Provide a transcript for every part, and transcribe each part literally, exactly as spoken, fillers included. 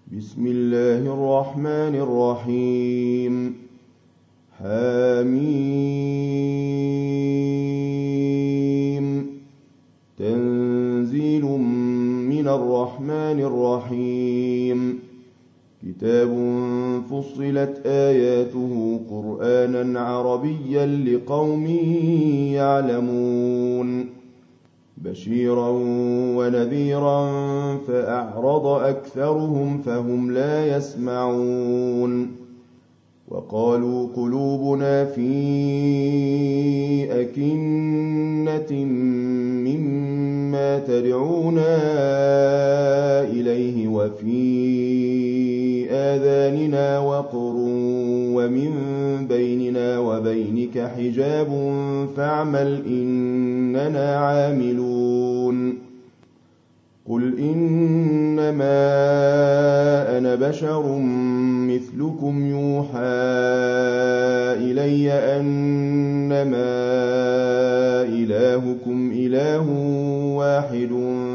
بسم الله الرحمن الرحيم. حميم. تنزيل من الرحمن الرحيم. كتاب فصلت آياته قرآنا عربيا لقوم يعلمون بشيرا ونذيرا فأعرض أكثرهم فهم لا يسمعون. وقالوا قلوبنا في أكنة مما تدعونا إليه وفي آذاننا وقر ومن بيننا وبينك حجاب فاعمل إننا عاملون. قل إنما أنا بشر مثلكم يوحى إلي أنما إلهكم إله واحد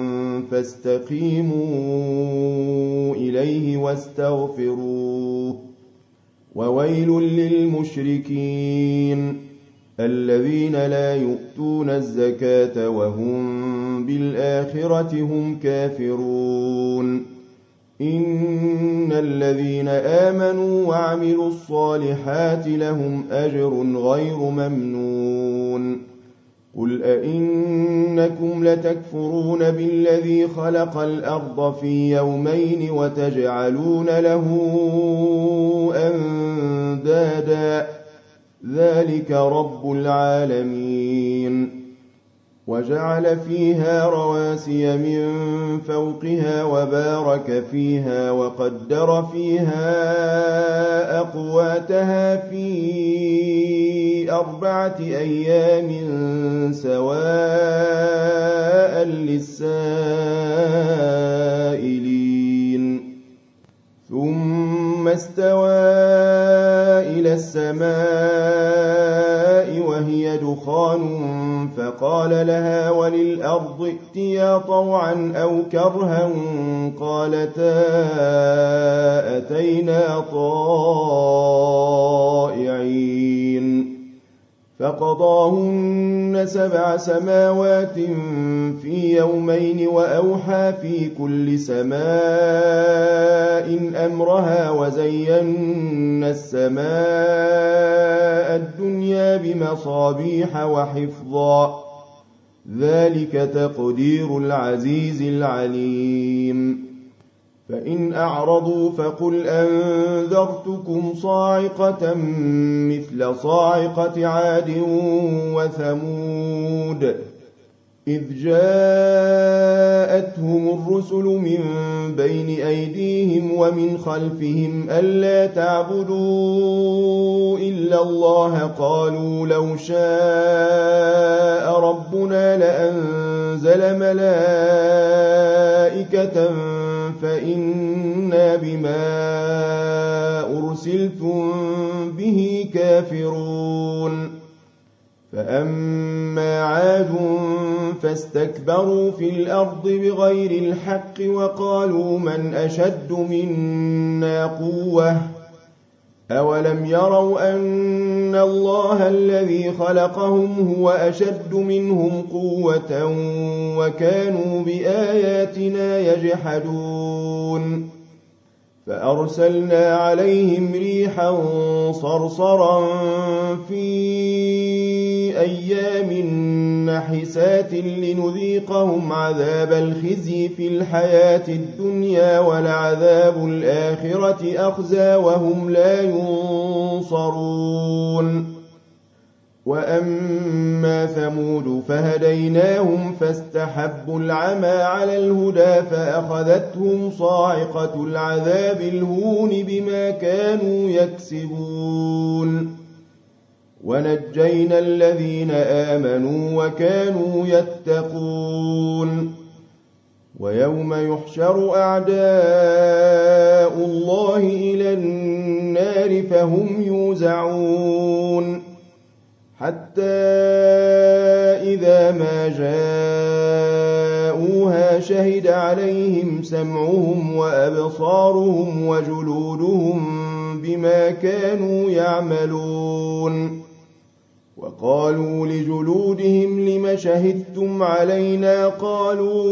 فاستقيموا إليه واستغفروه. وويل للمشركين الذين لا يؤتون الزكاة وهم بالآخرة هم كافرون. إن الذين آمنوا وعملوا الصالحات لهم أجر غير ممنون. قل أئنكم لتكفرون بالذي خلق الأرض في يومين وتجعلون له أندادا ذلك رب العالمين. وجعل فيها رواسي من فوقها وبارك فيها وقدر فيها أقواتها في أربعة أيام سواء للسائلين. ثم استوى إلى السماء وهي دخان فقال لها وللأرض ائتيا طوعا أو كرها قالتا أتينا طائعين. فقضاهن سبع سماوات في يومين وأوحى في كل سماء أمرها وزينا السماء الدنيا بمصابيح وحفظا ذلك تقدير العزيز العليم. فإن أعرضوا فقل أنذرتكم صاعقة مثل صاعقة عاد وثمود إذ جاءتهم الرسل من بين أيديهم ومن خلفهم ألا تعبدوا إلا الله قالوا لو شاء ربنا لأنزل ملائكة فإنا بما أرسلتم به كافرون. فأما عاد فاستكبروا في الأرض بغير الحق وقالوا من أشد منا قوة أولم يروا أن الله الذي خلقهم هو أشد منهم قوة وكانوا بآياتنا يجحدون. فأرسلنا عليهم ريحا صرصرا في أيام نحسات لنذيقهم عذاب الخزي في الحياة الدنيا ولعذاب الآخرة أخزى وهم لا ينصرون. وأما ثمود فهديناهم فاستحبوا العمى على الهدى فأخذتهم صاعقة العذاب الهون بما كانوا يكسبون. ونجينا الذين آمنوا وكانوا يتقون. ويوم يحشر أعداء الله إلى النار فهم يوزعون حتى إذا ما جاءوا يصلوها شهد عليهم سمعهم وأبصارهم وجلودهم بما كانوا يعملون. وقالوا لجلودهم لم شهدتم علينا؟ قالوا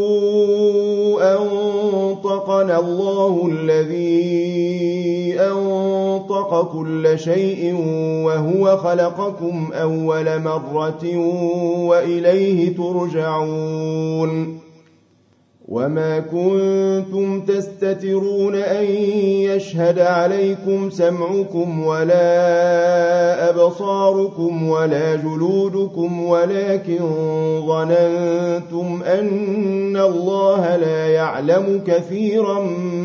أنطقنا الله الذي أنطق كل شيء وهو خلقكم أول مرة وإليه ترجعون. وما كنتم تستترون أن يشهد عليكم سمعكم ولا أبصاركم ولا جلودكم ولكن ظننتم أن الله لا يعلم كثيرا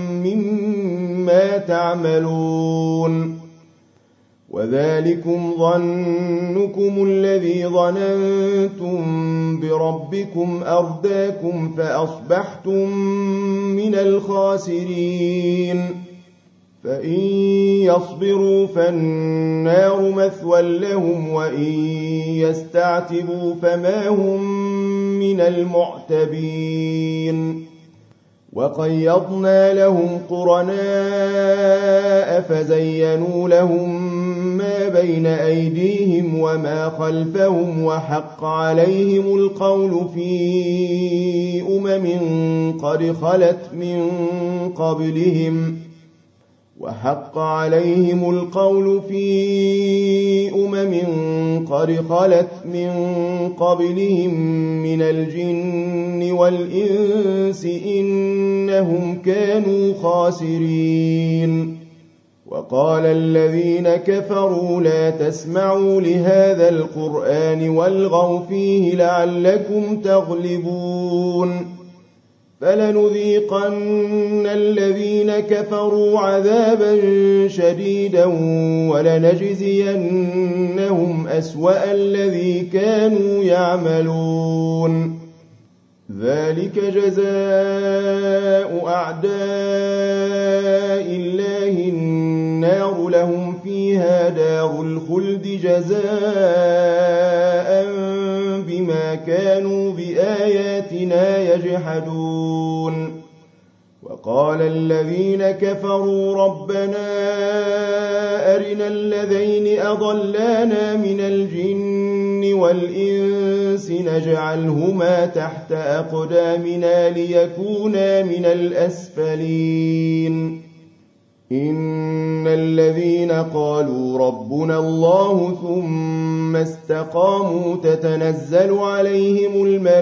مما تعملون. وذلكم ظنكم الذي ظننتم بربكم أرداكم فأصبحتم من الخاسرين. فإن يصبروا فالنار مثوى لهم وإن يستعتبوا فما هم من المعتبين. وقيضنا لهم قرناء فزينوا لهم ما بين أيديهم وما خلفهم وحق عليهم القول في أمم قد خلت من قبلهم وحق عليهم القول في أمم قد خلت من قبلهم من الجن والإنس إنهم كانوا خاسرين. وقال الذين كفروا لا تسمعوا لهذا القرآن والغوا فيه لعلكم تغلبون. فلنذيقن الذين كفروا عذابا شديدا ولنجزينهم أسوأ الذي كانوا يعملون. ذلك جزاء أعداء الله النار لهم فيها دار الخلد جزاء بما كانوا بآياتنا يجحدون. وقال الذين كفروا ربنا أرنا الذين أضلانا من الجن والإنس نجعلهما تحت أقدامنا ليكونا من الأسفلين. إن الذين قالوا ربنا الله ثم استقاموا تتنزل عليهم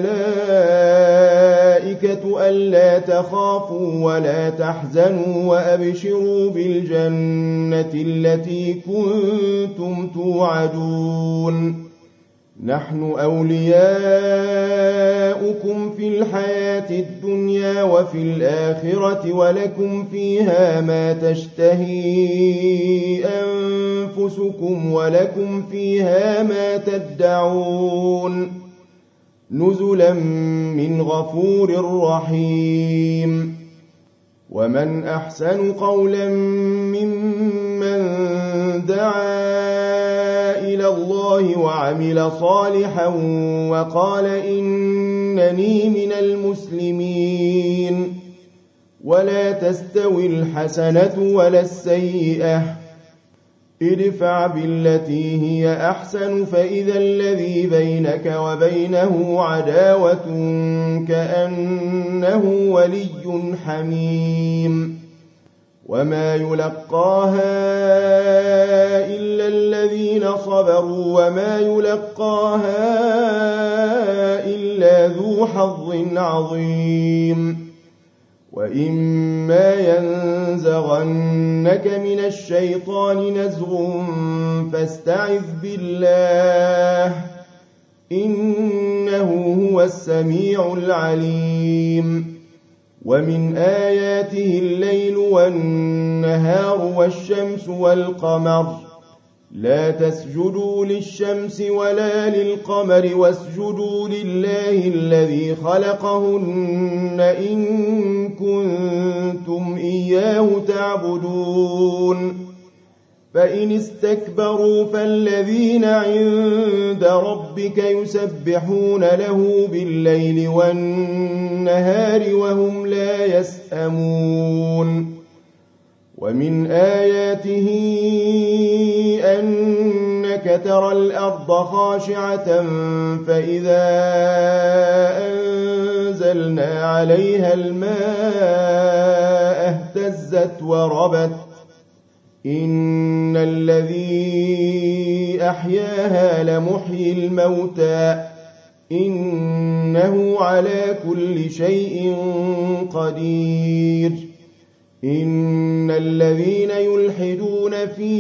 الملائكة ألا تخافوا ولا تحزنوا وأبشروا بالجنة التي كنتم توعدون. نحن أولياؤكم في الحياة الدنيا وفي الآخرة ولكم فيها ما تشتهي أنفسكم ولكم فيها ما تدعون. نزلا من غفور رحيم. ومن أحسن قولا ممن دعا إلى الله وعمل صالحا وقال إنني من المسلمين. ولا تستوي الحسنة ولا السيئة ادفع بالتي هي أحسن فإذا الذي بينك وبينه عداوة كأنه ولي حميم. وما يلقاها إلا الذين صبروا وما يلقاها إلا ذو حظ عظيم. وإما ينزغنك من الشيطان نزغ فاستعذ بالله إنه هو السميع العليم. ومن آياته الليل والنهار والشمس والقمر لا تسجدوا للشمس ولا للقمر واسجدوا لله الذي خلقهن إن كنتم إياه تعبدون. فإن استكبروا فالذين عند ربك يسبحون له بالليل والنهار وهم لا يسأمون ومن آياته أنك ترى الأرض خاشعة فإذا أنزلنا عليها الماء اهتزت وربت إن الذي أحياها لمحيي الموتى إنه على كل شيء قدير إن الذين يلحدون في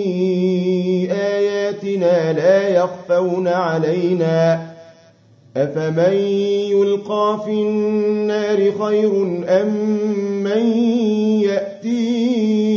آياتنا لا يخفون علينا أفمن يلقى في النار خير أم من يأتي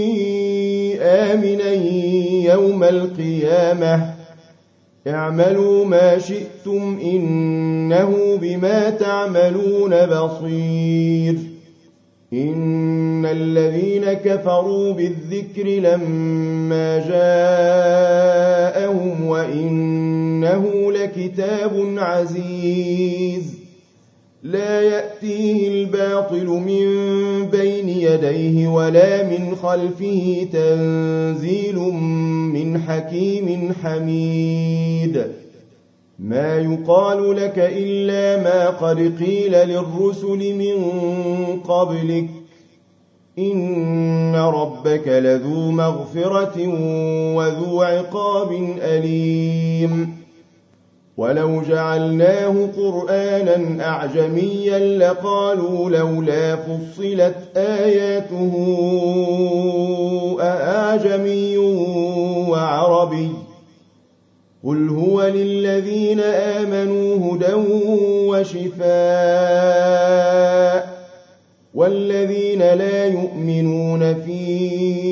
آمنا يوم القيامة اعملوا ما شئتم إنه بما تعملون بصير إن الذين كفروا بالذكر لما جاءهم وإنه لكتاب عزيز لا يأتيه الباطل من بين يديه ولا من خلفه تنزيل من حكيم حميد ما يقال لك إلا ما قد قيل للرسل من قبلك إن ربك لذو مغفرة وذو عقاب أليم ولو جعلناه قرآنا أعجميا لقالوا لولا فصلت آياته أأعجمي وعربي قل هو للذين آمنوا هدى وشفاء والذين لا يؤمنون في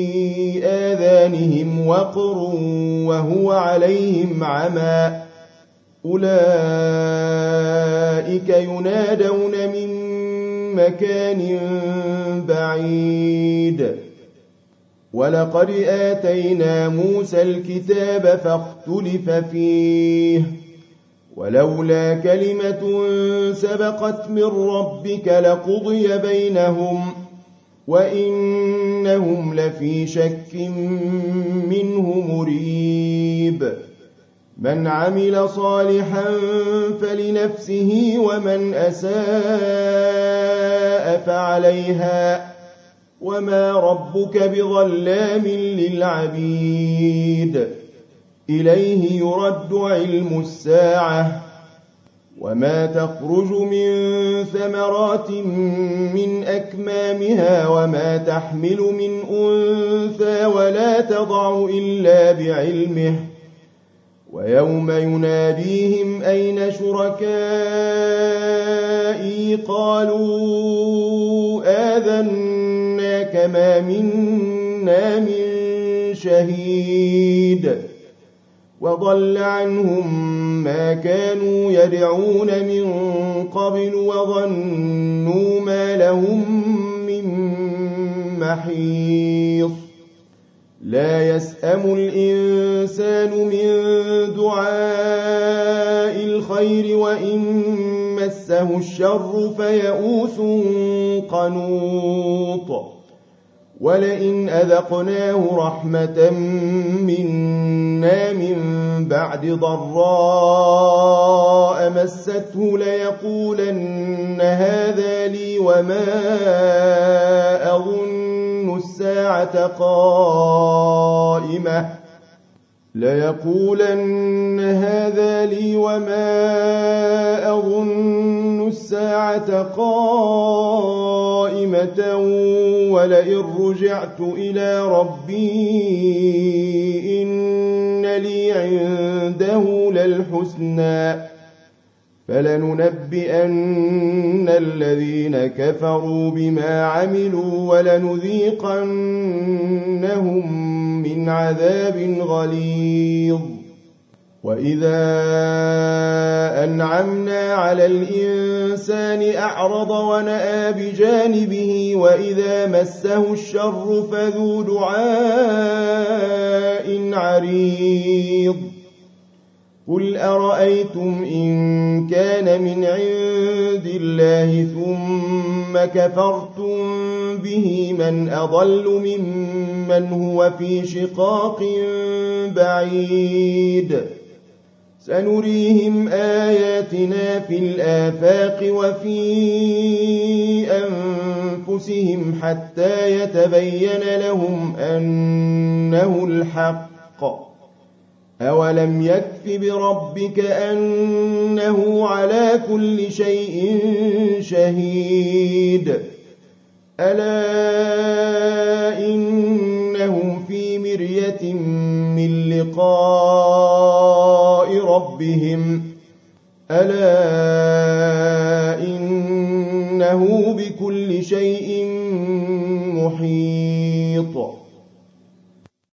آذانهم وقر وهو عليهم عمى أولئك ينادون من مكان بعيد ولقد آتينا موسى الكتاب فاختلف فيه ولولا كلمة سبقت من ربك لقضي بينهم وإنهم لفي شك منه مريب من عمل صالحا فلنفسه ومن أساء فعليها وما ربك بظلام للعبيد إليه يرد علم الساعة وما تخرج من ثمرات من أكمامها وما تحمل من أنثى ولا تضع إلا بعلمه ويوم يناديهم أين شركائي قالوا آذناك ما منا من شهيد وضل عنهم ما كانوا يدعون من قبل وظنوا ما لهم من محيص لا يسأم الإنسان من دعاء الخير وإن مسه الشر فيئوس قنوط ولئن أذقناه رحمة منا من بعد ضراء مسته ليقولن هذا لي وما أظن الساعة قائمة ليقولن هذا لي وما أظن الساعة قائمة ولئن رجعت إلى ربي إن لي عنده للحسنى فلننبئن الذين كفروا بما عملوا ولنذيقنهم من عذاب غليظ وإذا أنعمنا على الإنسان أعرض ونأى بجانبه وإذا مسه الشر فذو دعاء عريض قل أرأيتم إن كان من عند الله ثم كفرتم به من أضل ممن هو في شقاق بعيد سنريهم آياتنا في الآفاق وفي أنفسهم حتى يتبين لهم أنه الحق أولم يكف بربك أنه على كل شيء شهيد ألا إنهم في مرية من لقاء ربهم ألا إنه بكل شيء محيط